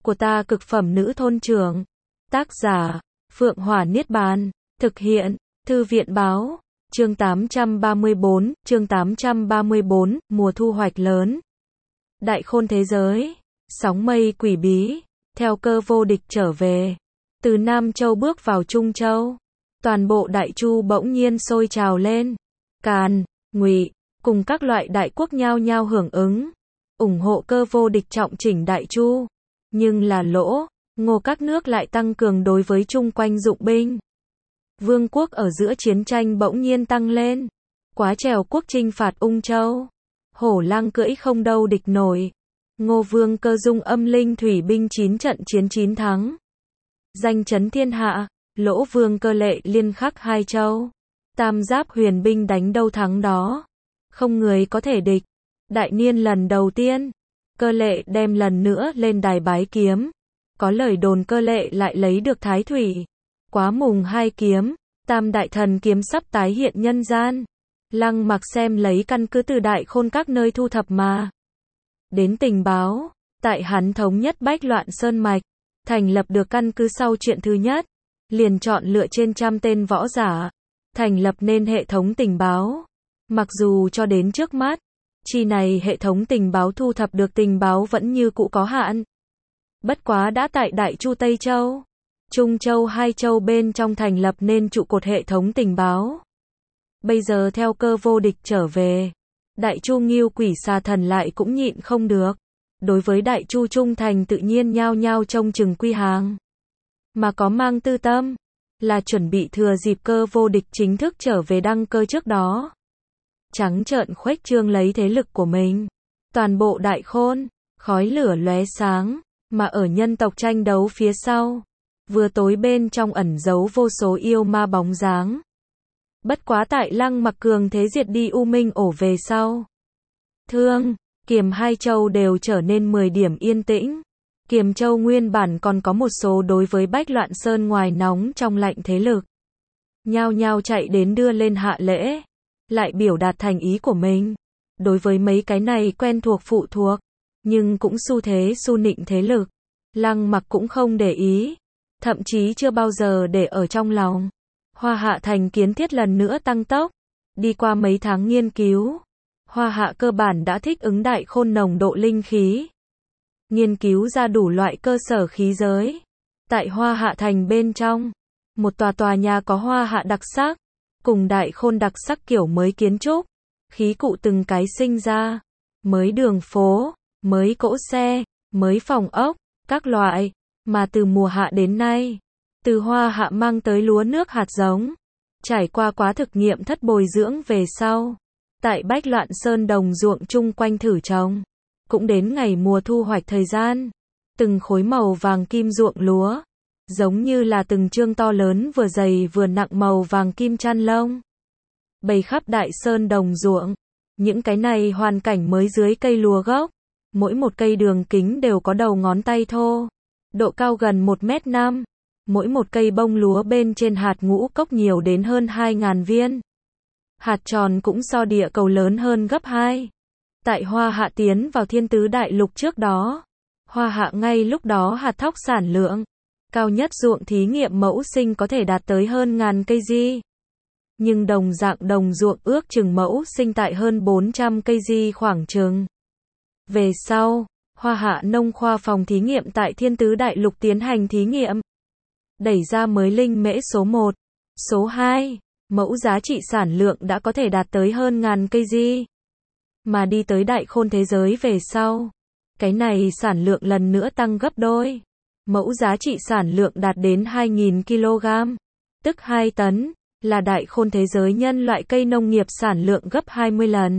của ta cực phẩm nữ thôn trưởng. Tác giả, Phượng Hỏa Niết Bàn. Thực hiện, Thư viện Báo. Chương 834, mùa thu hoạch lớn. Đại khôn thế giới. Sóng mây quỷ bí. Theo cơ vô địch trở về. Từ Nam Châu bước vào Trung Châu. Toàn bộ Đại Chu bỗng nhiên sôi trào lên. Càn, Ngụy, cùng các loại đại quốc nhao nhao hưởng ứng. ủng hộ cơ vô địch trọng chỉnh Đại Chu. Nhưng là lỗ, Ngô các nước lại tăng cường đối với chung quanh dụng binh. Vương quốc ở giữa chiến tranh bỗng nhiên tăng lên. Quá trèo quốc chinh phạt Ung Châu. Hổ lang cưỡi không đâu địch nổi. Ngô Vương Cơ dung âm linh thủy binh 9 trận chiến 9 thắng. Danh chấn thiên hạ. Lỗ Vương Cơ lệ liên khắc 2 châu. Tam giáp huyền binh đánh đâu thắng đó. Không người có thể địch. Đại niên lần đầu tiên, Cơ lệ đem lần nữa lên đài bái kiếm. Có lời đồn Cơ lệ lại lấy được Thái Thủy. Quá mùng 2 kiếm, Tam đại thần kiếm sắp tái hiện nhân gian. Lăng Mặc xem lấy căn cứ từ Đại Khôn các nơi thu thập mà đến tình báo, tại hắn thống nhất Bách Loạn Sơn mạch, thành lập được căn cứ sau chuyện thứ nhất, liền chọn lựa trên 100 tên võ giả, thành lập nên hệ thống tình báo. Mặc dù cho đến trước mắt, chi này hệ thống tình báo thu thập được tình báo vẫn như cũ có hạn. Bất quá đã tại Đại Chu Tây Châu, Trung Châu 2 châu bên trong thành lập nên trụ cột hệ thống tình báo. Bây giờ theo cơ vô địch trở về, Đại Chu Ngưu Quỷ Xà Thần lại cũng nhịn không được. Đối với Đại Chu trung thành tự nhiên nhao nhao trông chừng quy hàng. Mà có mang tư tâm, là chuẩn bị thừa dịp cơ vô địch chính thức trở về đăng cơ trước đó. Trắng trợn khuếch trương lấy thế lực của mình. Toàn bộ Đại Khôn, khói lửa lóe sáng, mà ở nhân tộc tranh đấu phía sau. Vừa tối bên trong ẩn giấu vô số yêu ma bóng dáng. Bất quá tại Lăng Mặc cường thế diệt đi U Minh ổ về sau. Thương, Kiềm 2 châu đều trở nên 10 điểm yên tĩnh. Kiềm Châu nguyên bản còn có một số đối với Bách Loạn Sơn ngoài nóng trong lạnh thế lực. Nhao nhao chạy đến đưa lên hạ lễ. Lại biểu đạt thành ý của mình. Đối với mấy cái này quen thuộc phụ thuộc. Nhưng cũng xu thế xu nịnh thế lực. Lăng Mặc cũng không để ý. Thậm chí chưa bao giờ để ở trong lòng. Hoa Hạ thành kiến thiết lần nữa tăng tốc. Đi qua mấy tháng nghiên cứu, Hoa Hạ cơ bản đã thích ứng Đại Khôn nồng độ linh khí. Nghiên cứu ra đủ loại cơ sở khí giới. Tại Hoa Hạ thành bên trong, một tòa nhà có Hoa Hạ đặc sắc, cùng Đại Khôn đặc sắc kiểu mới kiến trúc. Khí cụ từng cái sinh ra. Mới đường phố, mới cỗ xe, mới phòng ốc, các loại. Mà từ mùa hạ đến nay, từ Hoa Hạ mang tới lúa nước hạt giống, trải qua quá thực nghiệm thất bồi dưỡng về sau, tại Bách Loạn Sơn đồng ruộng chung quanh thử trồng, cũng đến ngày mùa thu hoạch thời gian, từng khối màu vàng kim ruộng lúa, giống như là từng chương to lớn vừa dày vừa nặng màu vàng kim chăn lông, bày khắp Đại Sơn đồng ruộng. Những cái này hoàn cảnh mới dưới cây lúa gốc, mỗi một cây đường kính đều có đầu ngón tay thô, độ cao gần 1m5. Mỗi một cây bông lúa bên trên hạt ngũ cốc nhiều đến hơn 2.000 viên. Hạt tròn cũng so địa cầu lớn hơn gấp 2. Tại Hoa Hạ tiến vào Thiên Tứ Đại Lục trước đó, Hoa Hạ ngay lúc đó hạt thóc sản lượng cao nhất ruộng thí nghiệm mẫu sinh có thể đạt tới hơn 1.000 cây di. Nhưng đồng dạng đồng ruộng ước chừng mẫu sinh tại hơn 400 cây di khoảng chừng. Về sau, Hoa Hạ nông khoa phòng thí nghiệm tại Thiên Tứ Đại Lục tiến hành thí nghiệm. Đẩy ra mới linh mễ số 1, số 2, mẫu giá trị sản lượng đã có thể đạt tới hơn 1.000 cây di. Mà đi tới Đại Khôn thế giới về sau, cái này sản lượng lần nữa tăng gấp đôi. Mẫu giá trị sản lượng đạt đến 2.000 kg, tức 2 tấn, là Đại Khôn thế giới nhân loại cây nông nghiệp sản lượng gấp 20 lần.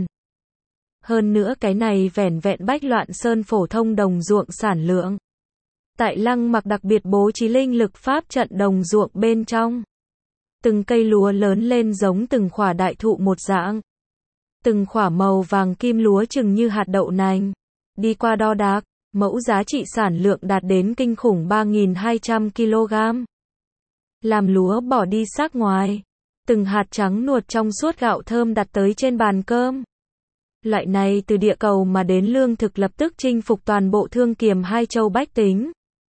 Hơn nữa cái này vẻn vẹn Bách Loạn Sơn phổ thông đồng ruộng sản lượng. Tại Lăng Mặc đặc biệt bố trí linh lực pháp trận đồng ruộng bên trong. Từng cây lúa lớn lên giống từng khỏa đại thụ một dạng. Từng khỏa màu vàng kim lúa chừng như hạt đậu nành. Đi qua đo đạc, mẫu giá trị sản lượng đạt đến kinh khủng 3.200 kg. Làm lúa bỏ đi xác ngoài. Từng hạt trắng nuột trong suốt gạo thơm đặt tới trên bàn cơm. Loại này từ địa cầu mà đến lương thực lập tức chinh phục toàn bộ Thương Kiềm 2 châu bách tính.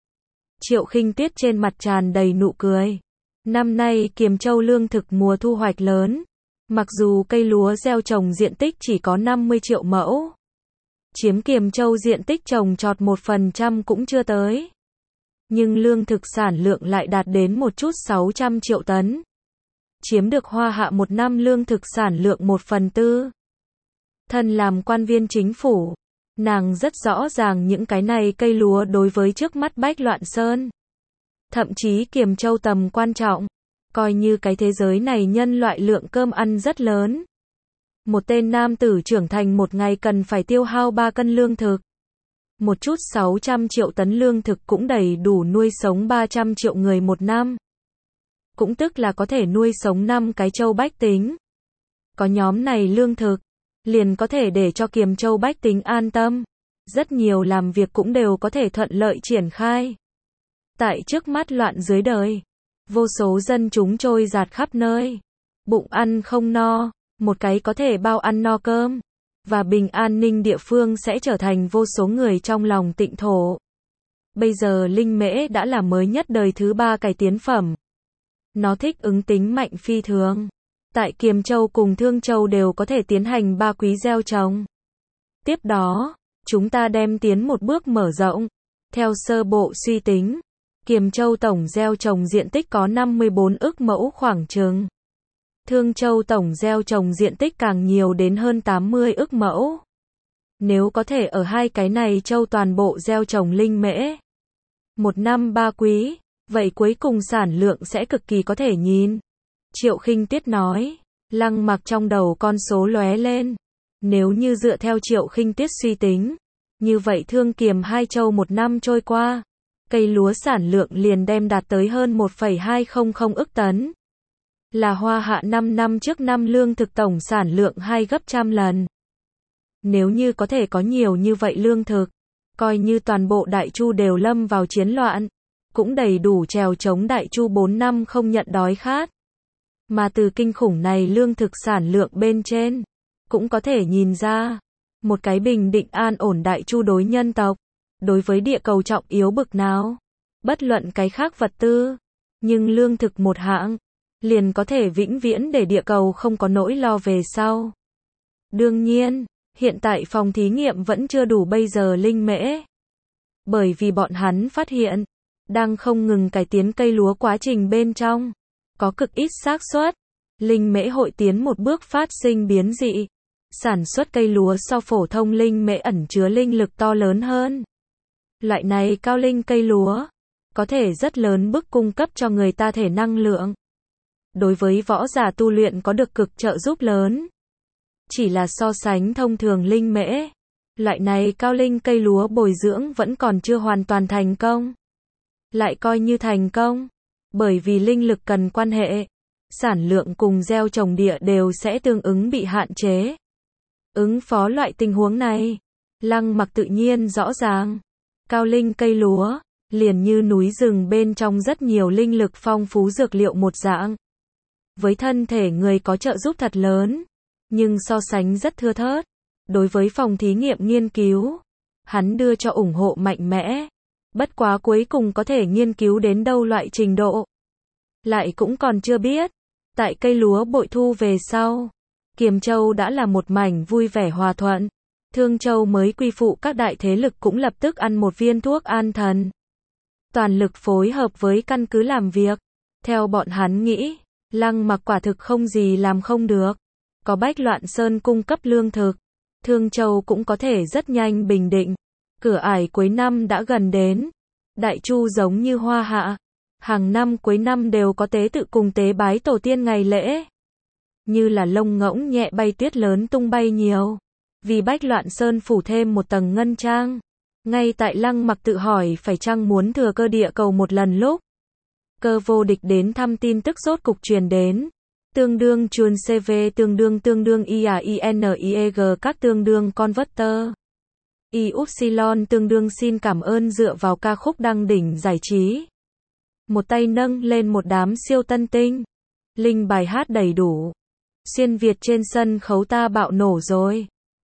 Triệu Khinh Tuyết trên mặt tràn đầy nụ cười. Năm nay Kiềm Châu lương thực mùa thu hoạch lớn. Mặc dù cây lúa gieo trồng diện tích chỉ có 50 triệu mẫu. Chiếm Kiềm Châu diện tích trồng trọt 1% cũng chưa tới. Nhưng lương thực sản lượng lại đạt đến một chút 600 triệu tấn. Chiếm được Hoa Hạ một năm lương thực sản lượng 1/4. Thân làm quan viên chính phủ, nàng rất rõ ràng những cái này cây lúa đối với trước mắt Bách Loạn Sơn. Thậm chí Kiềm Châu tầm quan trọng, coi như cái thế giới này nhân loại lượng cơm ăn rất lớn. Một tên nam tử trưởng thành một ngày cần phải tiêu hao 3 cân lương thực. Một chút 600 triệu tấn lương thực cũng đầy đủ nuôi sống 300 triệu người một năm. Cũng tức là có thể nuôi sống 5 cái châu bách tính. Có nhóm này lương thực, liền có thể để cho Kiềm Châu bách tính an tâm. Rất nhiều làm việc cũng đều có thể thuận lợi triển khai. Tại trước mắt loạn dưới đời, vô số dân chúng trôi dạt khắp nơi. Bụng ăn không no, một cái có thể bao ăn no cơm. Và bình an ninh địa phương sẽ trở thành vô số người trong lòng tịnh thổ. Bây giờ linh mễ đã là mới nhất đời thứ 3 cải tiến phẩm. Nó thích ứng tính mạnh phi thường. Tại Kiềm Châu cùng Thương Châu đều có thể tiến hành 3 quý gieo trồng. Tiếp đó, chúng ta đem tiến một bước mở rộng. Theo sơ bộ suy tính, Kiềm Châu tổng gieo trồng diện tích có 54 ức mẫu khoảng chừng. Thương Châu tổng gieo trồng diện tích càng nhiều đến hơn 80 ức mẫu. Nếu có thể ở hai cái này châu toàn bộ gieo trồng linh mễ, một năm 3 quý, vậy cuối cùng sản lượng sẽ cực kỳ có thể nhìn. Triệu Khinh Tuyết nói. Lăng Mặc trong đầu con số lóe lên. Nếu như dựa theo Triệu Khinh Tuyết suy tính, như vậy Thương Kiềm hai châu một năm trôi qua, cây lúa sản lượng liền đem đạt tới hơn 1,200 ức tấn. Là Hoa Hạ 5 năm trước năm lương thực tổng sản lượng 2 gấp trăm lần. Nếu như có thể có nhiều như vậy lương thực, coi như toàn bộ Đại Chu đều lâm vào chiến loạn, cũng đầy đủ trèo chống Đại Chu 4 năm không nhận đói khát. Mà từ kinh khủng này lương thực sản lượng bên trên, cũng có thể nhìn ra, một cái bình định an ổn Đại Chu đối nhân tộc, đối với địa cầu trọng yếu bực nào. Bất luận cái khác vật tư, nhưng lương thực một hạng, liền có thể vĩnh viễn để địa cầu không có nỗi lo về sau. Đương nhiên, hiện tại phòng thí nghiệm vẫn chưa đủ bây giờ linh mễ. Bởi vì bọn hắn phát hiện, đang không ngừng cải tiến cây lúa quá trình bên trong, có cực ít xác suất, linh mễ hội tiến một bước phát sinh biến dị. Sản xuất cây lúa so phổ thông linh mễ ẩn chứa linh lực to lớn hơn. Loại này cao linh cây lúa, có thể rất lớn bức cung cấp cho người ta thể năng lượng. Đối với võ giả tu luyện có được cực trợ giúp lớn. Chỉ là so sánh thông thường linh mễ, loại này cao linh cây lúa bồi dưỡng vẫn còn chưa hoàn toàn thành công. Lại coi như thành công, bởi vì linh lực cần quan hệ, sản lượng cùng gieo trồng địa đều sẽ tương ứng bị hạn chế. Ứng phó loại tình huống này, Lăng Mặc tự nhiên rõ ràng. Cao linh cây lúa, liền như núi rừng bên trong rất nhiều linh lực phong phú dược liệu một dạng. Với thân thể người có trợ giúp thật lớn, nhưng so sánh rất thưa thớt. Đối với phòng thí nghiệm nghiên cứu, hắn đưa cho ủng hộ mạnh mẽ. Bất quá cuối cùng có thể nghiên cứu đến đâu loại trình độ, lại cũng còn chưa biết. Tại cây lúa bội thu về sau, Kiềm Châu đã là một mảnh vui vẻ hòa thuận. Thương Châu mới quy phụ các đại thế lực cũng lập tức ăn một viên thuốc an thần. Toàn lực phối hợp với căn cứ làm việc. Theo bọn hắn nghĩ, Lăng Mặc quả thực không gì làm không được. Có Bách Loạn Sơn cung cấp lương thực, Thương Châu cũng có thể rất nhanh bình định. Cửa ải cuối năm đã gần đến. Đại Chu giống như Hoa Hạ, hàng năm cuối năm đều có tế tự cùng tế bái tổ tiên ngày lễ. Như là lông ngỗng nhẹ bay tuyết lớn tung bay nhiều. Vì Bách Loạn Sơn phủ thêm một tầng ngân trang. Ngay tại Lăng Mặc tự hỏi phải chăng muốn thừa cơ địa cầu một lần lúc. Cơ vô địch đến thăm tin tức rốt cục truyền đến. Tương đương chuồn CV tương đương IAINIEG các tương đương converter. Y-Upsilon tương đương xin cảm ơn dựa vào ca khúc đăng đỉnh giải trí. Một tay nâng lên một đám siêu tân tinh. Linh bài hát đầy đủ. Xuyên Việt trên sân khấu ta bạo nổ rồi.